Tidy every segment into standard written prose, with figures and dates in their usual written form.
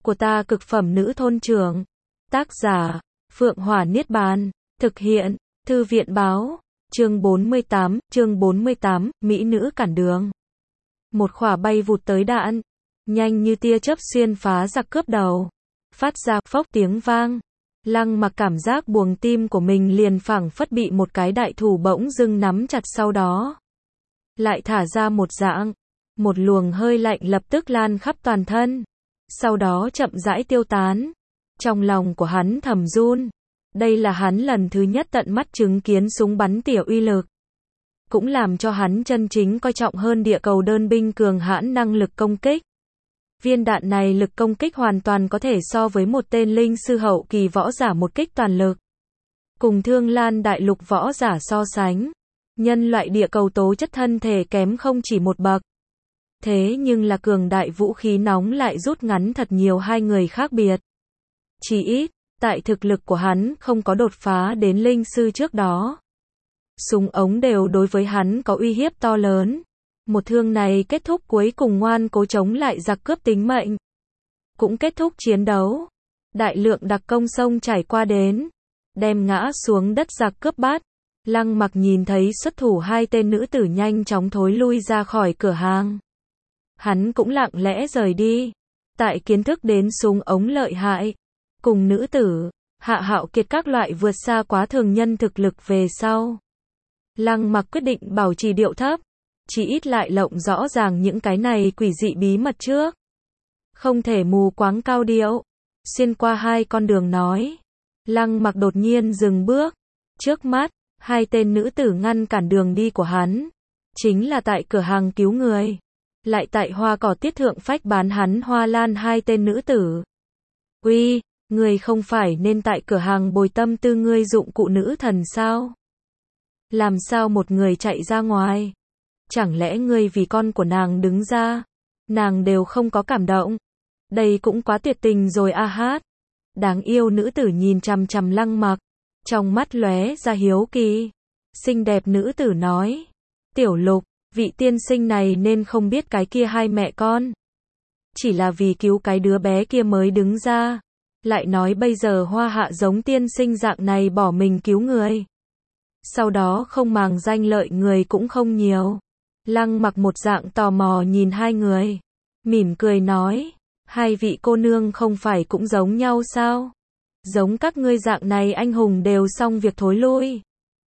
của ta cực phẩm nữ thôn trưởng. Tác giả, Phượng Hỏa Niết Bàn. Thực hiện, Thư viện báo. Chương 48, Mỹ nữ cản đường. Một khỏa bay vụt tới đạn, nhanh như tia chớp xuyên phá giặc cướp đầu. Phát ra phốc tiếng vang. Lăng Mặc cảm giác buồng tim của mình liền phảng phất bị một cái đại thủ bỗng dưng nắm chặt, sau đó lại thả ra một dạng. Một luồng hơi lạnh lập tức lan khắp toàn thân, sau đó chậm rãi tiêu tán. Trong lòng của hắn thầm run. Đây là hắn lần thứ nhất tận mắt chứng kiến súng bắn tỉa uy lực, cũng làm cho hắn chân chính coi trọng hơn địa cầu đơn binh cường hãn năng lực công kích. Viên đạn này lực công kích hoàn toàn có thể so với một tên linh sư hậu kỳ võ giả một kích toàn lực. Cùng Thương Lan đại lục võ giả so sánh, nhân loại địa cầu tố chất thân thể kém không chỉ một bậc. Thế nhưng là cường đại vũ khí nóng lại rút ngắn thật nhiều hai người khác biệt. Chỉ ít, tại thực lực của hắn không có đột phá đến linh sư trước đó, súng ống đều đối với hắn có uy hiếp to lớn. Một thương này kết thúc cuối cùng ngoan cố chống lại giặc cướp tính mệnh, cũng kết thúc chiến đấu. Đại lượng đặc công sông chảy qua đến, đem ngã xuống đất giặc cướp bắt. Lăng Mặc nhìn thấy xuất thủ hai tên nữ tử nhanh chóng thối lui ra khỏi cửa hàng, hắn cũng lặng lẽ rời đi. Tại kiến thức đến súng ống lợi hại, cùng nữ tử, Hạ Hạo Kiệt các loại vượt xa quá thường nhân thực lực về sau, Lăng Mặc quyết định bảo trì điệu thấp, chỉ ít lại lộng rõ ràng những cái này quỷ dị bí mật trước. Không thể mù quáng cao điệu. Xuyên qua hai con đường nói, Lăng Mặc đột nhiên dừng bước. Trước mắt, hai tên nữ tử ngăn cản đường đi của hắn. Chính là tại cửa hàng cứu người, lại tại hoa cỏ tiết thượng phách bán hắn hoa lan hai tên nữ tử. Uy, người không phải nên tại cửa hàng bồi tâm tư ngươi dụng cụ nữ thần sao? Làm sao một người chạy ra ngoài? Chẳng lẽ ngươi vì con của nàng đứng ra, nàng đều không có cảm động? Đây cũng quá tuyệt tình rồi a hát. Đáng yêu nữ tử nhìn chằm chằm Lăng Mặc, trong mắt lóe ra hiếu kỳ. Xinh đẹp nữ tử nói, Tiểu Lục, vị tiên sinh này nên không biết cái kia hai mẹ con chỉ là vì cứu cái đứa bé kia mới đứng ra, lại nói bây giờ Hoa Hạ giống tiên sinh dạng này bỏ mình cứu người, sau đó không màng danh lợi người cũng không nhiều. Lăng Mặc một dạng tò mò nhìn hai người, mỉm cười nói, hai vị cô nương không phải cũng giống nhau sao? Giống các ngươi dạng này anh hùng đều xong việc thối lui,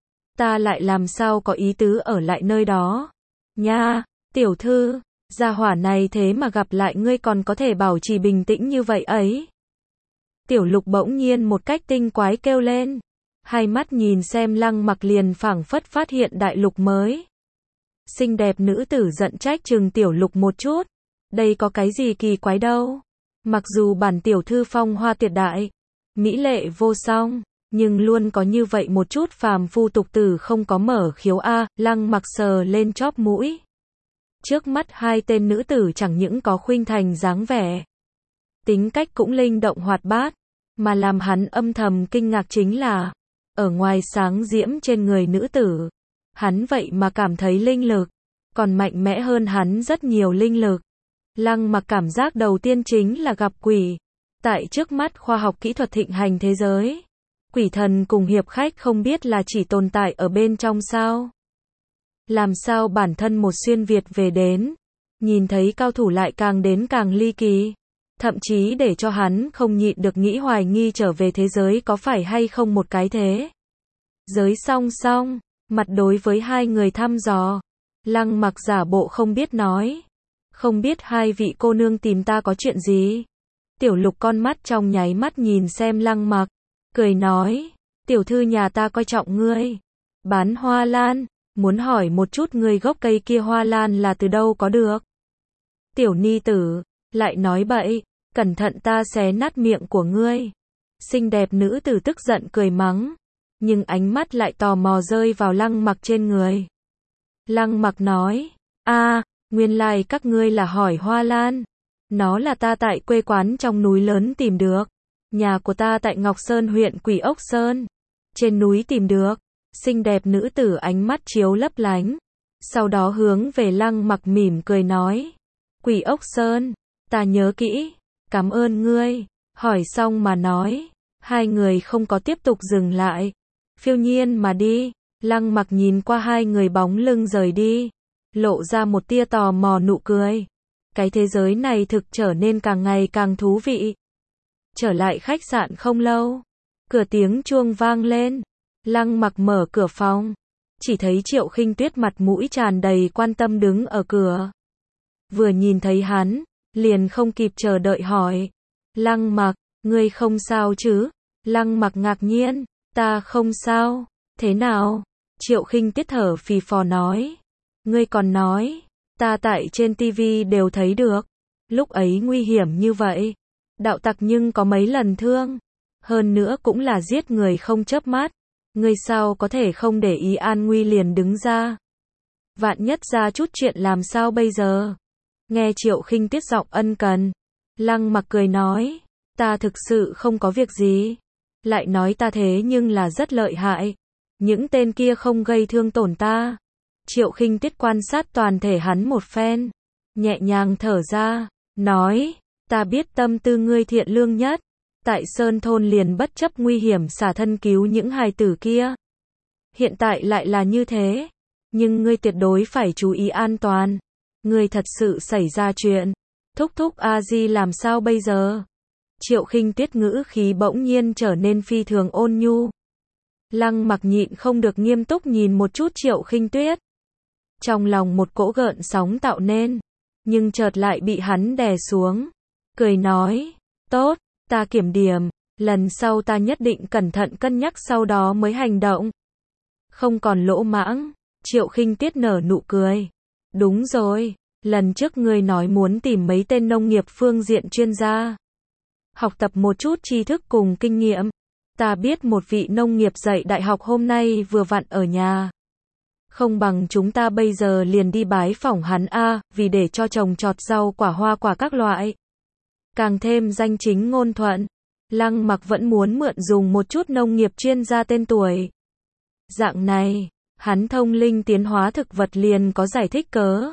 ta lại làm sao có ý tứ ở lại nơi đó. Nha, tiểu thư, gia hỏa này thế mà gặp lại ngươi còn có thể bảo trì bình tĩnh như vậy ấy. Tiểu Lục bỗng nhiên một cách tinh quái kêu lên, hai mắt nhìn xem Lăng Mặc liền phảng phất phát hiện đại lục mới. Xinh đẹp nữ tử giận trách chừng Tiểu Lục một chút, đây có cái gì kỳ quái đâu. Mặc dù bản tiểu thư phong hoa tuyệt đại, mỹ lệ vô song, nhưng luôn có như vậy một chút phàm phu tục tử không có mở khiếu a. Lăng Mặc sờ lên chóp mũi. Trước mắt hai tên nữ tử chẳng những có khuynh thành dáng vẻ, tính cách cũng linh động hoạt bát, mà làm hắn âm thầm kinh ngạc chính là, ở ngoài sáng diễm trên người nữ tử, hắn vậy mà cảm thấy linh lực còn mạnh mẽ hơn hắn rất nhiều linh lực. Lăng Mặc cảm giác đầu tiên chính là gặp quỷ. Tại trước mắt khoa học kỹ thuật thịnh hành thế giới, quỷ thần cùng hiệp khách không biết là chỉ tồn tại ở bên trong sao? Làm sao bản thân một xuyên Việt về đến, nhìn thấy cao thủ lại càng đến càng ly kỳ, thậm chí để cho hắn không nhịn được nghĩ hoài nghi trở về thế giới có phải hay không một cái thế giới song song. Mặt đối với hai người thăm dò, Lăng Mặc giả bộ không biết nói, không biết hai vị cô nương tìm ta có chuyện gì? Tiểu Lục con mắt trong nháy mắt nhìn xem Lăng Mặc, cười nói, tiểu thư nhà ta coi trọng ngươi, bán hoa lan, muốn hỏi một chút ngươi gốc cây kia hoa lan là từ đâu có được? Tiểu ni tử, lại nói bậy, cẩn thận ta xé nát miệng của ngươi. Xinh đẹp nữ tử tức giận cười mắng, nhưng ánh mắt lại tò mò rơi vào Lăng Mặc trên người. Lăng Mặc nói, nguyên lai các ngươi là hỏi hoa lan. Nó là ta tại quê quán trong núi lớn tìm được. Nhà của ta tại Ngọc Sơn huyện Quỷ Ốc Sơn, trên núi tìm được. Xinh đẹp nữ tử ánh mắt chiếu lấp lánh, sau đó hướng về Lăng Mặc mỉm cười nói, Quỷ Ốc Sơn, ta nhớ kỹ, Cảm ơn ngươi. Hỏi xong mà nói. Hai người không có tiếp tục dừng lại. Phiêu nhiên mà đi. Lăng Mặc nhìn qua hai người bóng lưng rời đi. Lộ ra một tia tò mò nụ cười. Cái thế giới này thực trở nên càng ngày càng thú vị. Trở lại khách sạn không lâu. Cửa tiếng chuông vang lên. Lăng Mặc mở cửa phòng. Chỉ thấy Triệu Khinh Tuyết mặt mũi tràn đầy quan tâm đứng ở cửa. Vừa nhìn thấy hắn, liền không kịp chờ đợi hỏi. Lăng Mặc, ngươi không sao chứ? Lăng Mặc ngạc nhiên, ta không sao. Thế nào? Triệu Khinh Tuyết thở phì phò nói. Ngươi còn nói, ta tại trên tivi đều thấy được. Lúc ấy nguy hiểm như vậy. Đạo tặc nhưng có mấy lần thương. Hơn nữa cũng là giết người không chớp mắt. Ngươi sao có thể không để ý an nguy liền đứng ra. Vạn nhất ra chút chuyện làm sao bây giờ? Nghe Triệu Khinh Tuyết giọng ân cần. Lăng Mặc cười nói. Ta thực sự không có việc gì. Lại nói ta thế nhưng là rất lợi hại. Những tên kia không gây thương tổn ta. Triệu Khinh Tuyết quan sát toàn thể hắn một phen. Nhẹ nhàng thở ra. Nói. Ta biết tâm tư ngươi thiện lương nhất. Tại Sơn Thôn liền bất chấp nguy hiểm xả thân cứu những hài tử kia. Hiện tại lại là như thế. Nhưng ngươi tuyệt đối phải chú ý an toàn. Ngươi thật sự xảy ra chuyện. Thúc thúc A Di làm sao bây giờ? Triệu Khinh Tuyết ngữ khí bỗng nhiên trở nên phi thường ôn nhu. Lăng Mặc nhịn không được nghiêm túc nhìn một chút Triệu Khinh Tuyết. Trong lòng một cỗ gợn sóng tạo nên. Nhưng chợt lại bị hắn đè xuống. Cười nói. Tốt. Ta kiểm điểm, lần sau ta nhất định cẩn thận cân nhắc sau đó mới hành động. Không còn lỗ mãng, Triệu Khinh Tuyết nở nụ cười. Đúng rồi, lần trước ngươi nói muốn tìm mấy tên nông nghiệp phương diện chuyên gia. Học tập một chút tri thức cùng kinh nghiệm. Ta biết một vị nông nghiệp dạy đại học hôm nay vừa vặn ở nhà. Không bằng chúng ta bây giờ liền đi bái phỏng hắn vì để cho trồng trọt rau quả hoa quả các loại. Càng thêm danh chính ngôn thuận. Lăng Mặc vẫn muốn mượn dùng một chút nông nghiệp chuyên gia tên tuổi. Dạng này, hắn thông linh tiến hóa thực vật liền có giải thích cớ.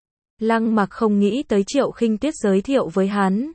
Lăng Mặc không nghĩ tới Triệu Khinh Tuyết giới thiệu với hắn.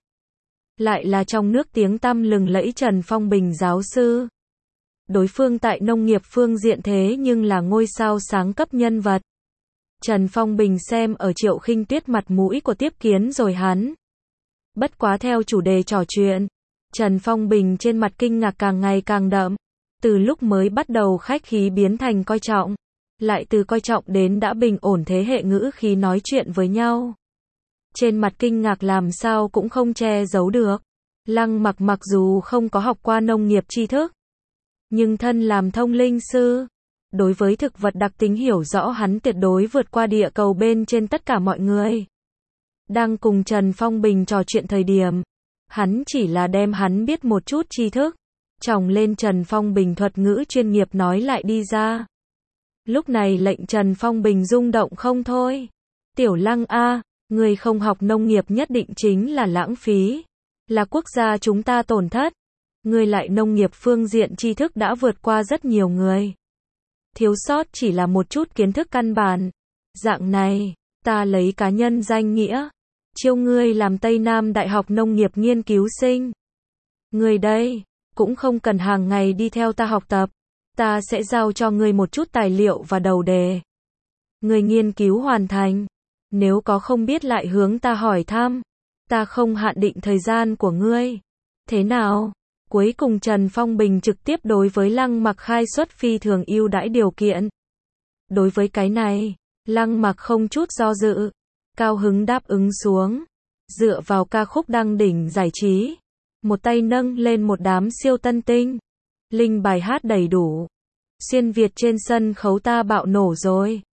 Lại là trong nước tiếng tăm lừng lẫy Trần Phong Bình giáo sư. Đối phương tại nông nghiệp phương diện thế nhưng là ngôi sao sáng cấp nhân vật. Trần Phong Bình xem ở Triệu Khinh Tuyết mặt mũi của tiếp kiến rồi hắn. Bất quá theo chủ đề trò chuyện, Trần Phong Bình trên mặt kinh ngạc càng ngày càng đậm. Từ lúc mới bắt đầu khách khí biến thành coi trọng. Lại từ coi trọng đến đã bình ổn thế hệ ngữ khí nói chuyện với nhau. Trên mặt kinh ngạc làm sao cũng không che giấu được. Lăng Mặc mặc dù không có học qua nông nghiệp tri thức. Nhưng thân làm thông linh sư. Đối với thực vật đặc tính hiểu rõ hắn tuyệt đối vượt qua địa cầu bên trên tất cả mọi người. Đang cùng Trần Phong Bình trò chuyện thời điểm, hắn chỉ là đem hắn biết một chút tri thức, chồng lên Trần Phong Bình thuật ngữ chuyên nghiệp nói lại đi ra. Lúc này lệnh Trần Phong Bình rung động không thôi. Tiểu Lăng người không học nông nghiệp nhất định chính là lãng phí, là quốc gia chúng ta tổn thất. Người lại nông nghiệp phương diện tri thức đã vượt qua rất nhiều người. Thiếu sót chỉ là một chút kiến thức căn bản. Dạng này, ta lấy cá nhân danh nghĩa chiêu ngươi làm Tây Nam Đại học Nông nghiệp nghiên cứu sinh. Ngươi đây, cũng không cần hàng ngày đi theo ta học tập. Ta sẽ giao cho ngươi một chút tài liệu và đầu đề. Ngươi nghiên cứu hoàn thành. Nếu có không biết lại hướng ta hỏi thăm. Ta không hạn định thời gian của ngươi. Thế nào? Cuối cùng Trần Phong Bình trực tiếp đối với Lăng Mặc khai xuất phi thường ưu đãi điều kiện. Đối với cái này, Lăng Mặc không chút do dự. Cao hứng đáp ứng xuống. Dựa vào ca khúc đăng đỉnh giải trí. Một tay nâng lên một đám siêu tân tinh. Linh bài hát đầy đủ. Xuyên Việt trên sân khấu ta bạo nổ rồi.